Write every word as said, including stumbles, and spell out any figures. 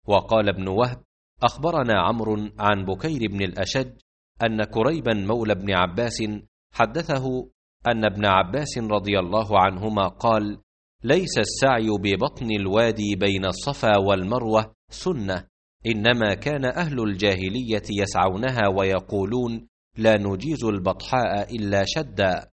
وقال ابن وهب أخبرنا عمرو عن بكير بن الأشج أن كريبا مولى ابن عباس حدثه أن ابن عباس رضي الله عنهما قال: ليس السعي ببطن الوادي بين الصفا والمروة سنة، إنما كان أهل الجاهلية يسعونها ويقولون: لا نجيز البطحاء إلا شدا.